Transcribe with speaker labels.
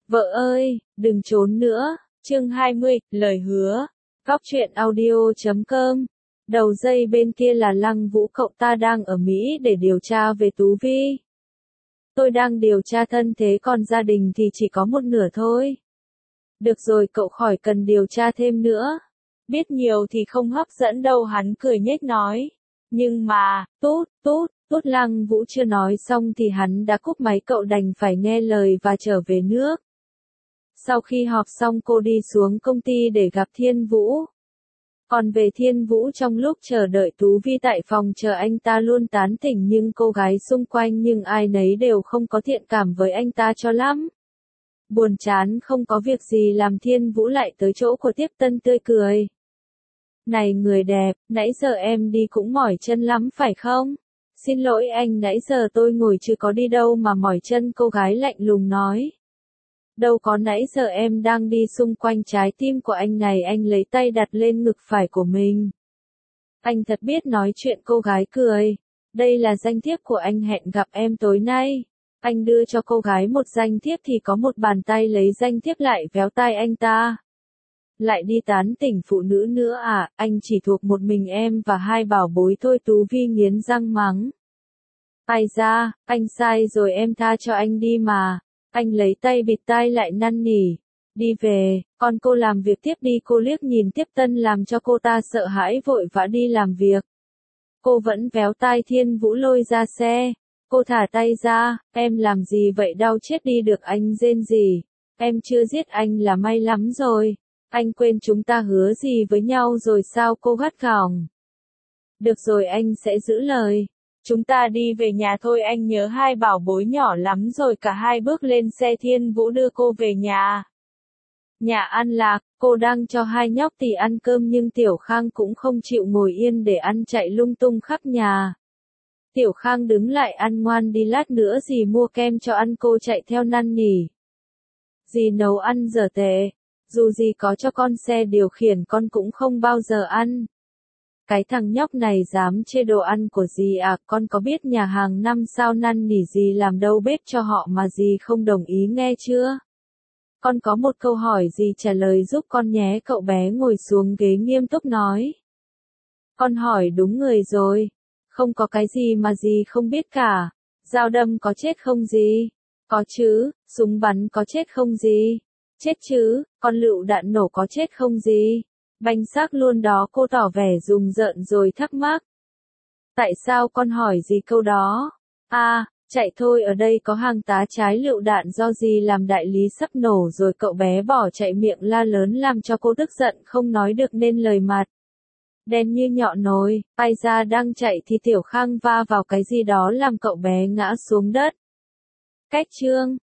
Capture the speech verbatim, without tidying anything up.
Speaker 1: Vợ ơi, đừng trốn nữa. Chương hai mươi, lời hứa. Góc truyện audio chấm com. Đầu dây bên kia là Lăng Vũ, cậu ta đang ở Mỹ để điều tra về Tú Vi. Tôi đang điều tra thân thế, còn gia đình thì chỉ có một nửa thôi. Được rồi, cậu khỏi cần điều tra thêm nữa. Biết nhiều thì không hấp dẫn đâu, hắn cười nhếch nói. Nhưng mà, tút, tút, tút Lăng Vũ chưa nói xong thì hắn đã cúp máy, cậu đành phải nghe lời và trở về nước. Sau khi họp xong cô đi xuống công ty để gặp Thiên Vũ. Còn về Thiên Vũ, trong lúc chờ đợi Tú Vi tại phòng chờ, anh ta luôn tán tỉnh nhưng cô gái xung quanh nhưng ai nấy đều không có thiện cảm với anh ta cho lắm. Buồn chán không có việc gì làm, Thiên Vũ lại tới chỗ của Tiếp Tân tươi cười. Này người đẹp, nãy giờ em đi cũng mỏi chân lắm phải không? Xin lỗi anh, nãy giờ tôi ngồi chưa có đi đâu mà mỏi chân, cô gái lạnh lùng nói. Đâu có, nãy giờ em đang đi xung quanh trái tim của anh này. Anh lấy tay đặt lên ngực phải của mình. Anh thật biết nói chuyện, cô gái cười. Đây là danh thiếp của anh, hẹn gặp em tối nay. Anh đưa cho cô gái một danh thiếp thì có một bàn tay lấy danh thiếp lại véo tai anh ta. Lại đi tán tỉnh phụ nữ nữa à, anh chỉ thuộc một mình em và hai bảo bối thôi. Tú Vi nghiến răng mắng. Ai ra, anh sai rồi, em tha cho anh đi mà. Anh lấy tay bịt tai lại năn nỉ. Đi về, con cô làm việc tiếp đi. Cô liếc nhìn Tiếp Tân làm cho cô ta sợ hãi, vội vã đi làm việc. Cô vẫn véo tai Thiên Vũ lôi ra xe. Cô thả tay ra, em làm gì vậy, đau chết đi được. Anh rên rỉ. Em chưa giết anh là may lắm rồi. Anh quên chúng ta hứa gì với nhau rồi sao, cô gắt gỏng. Được rồi, anh sẽ giữ lời. Chúng ta đi về nhà thôi, anh nhớ hai bảo bối nhỏ lắm rồi. Cả hai bước lên xe, Thiên Vũ đưa cô về nhà. Nhà ăn Lạc, cô đang cho hai nhóc tỳ ăn cơm nhưng Tiểu Khang cũng không chịu ngồi yên để ăn, chạy lung tung khắp nhà. Tiểu Khang đứng lại ăn, ngoan đi, lát nữa dì mua kem cho ăn. Cô chạy theo năn nỉ. Dì nấu ăn dở tệ. Dù dì có cho con xe điều khiển con cũng không bao giờ ăn. Cái thằng nhóc này dám chê đồ ăn của dì à, con có biết nhà hàng năm sao năn nỉ dì làm đâu bếp cho họ mà dì không đồng ý, nghe chưa? Con có một câu hỏi, dì trả lời giúp con nhé. Cậu bé ngồi xuống ghế nghiêm túc nói. Con hỏi đúng người rồi. Không có cái gì mà dì không biết cả. Dao đâm có chết không dì? Có chứ. Súng bắn có chết không dì? Chết chứ. Con lựu đạn nổ có chết không dì? Banh xác luôn đó. Cô tỏ vẻ rùng rợn rồi thắc mắc. Tại sao con hỏi gì câu đó? À, chạy thôi, ở đây có hàng tá trái lựu đạn do dì làm đại lý sắp nổ rồi. Cậu bé bỏ chạy, miệng la lớn làm cho cô tức giận không nói được nên lời, mặt đen như nhọn nồi. Ai ra đang chạy thì Tiểu Khang va vào cái gì đó làm cậu bé ngã xuống đất. Cách chương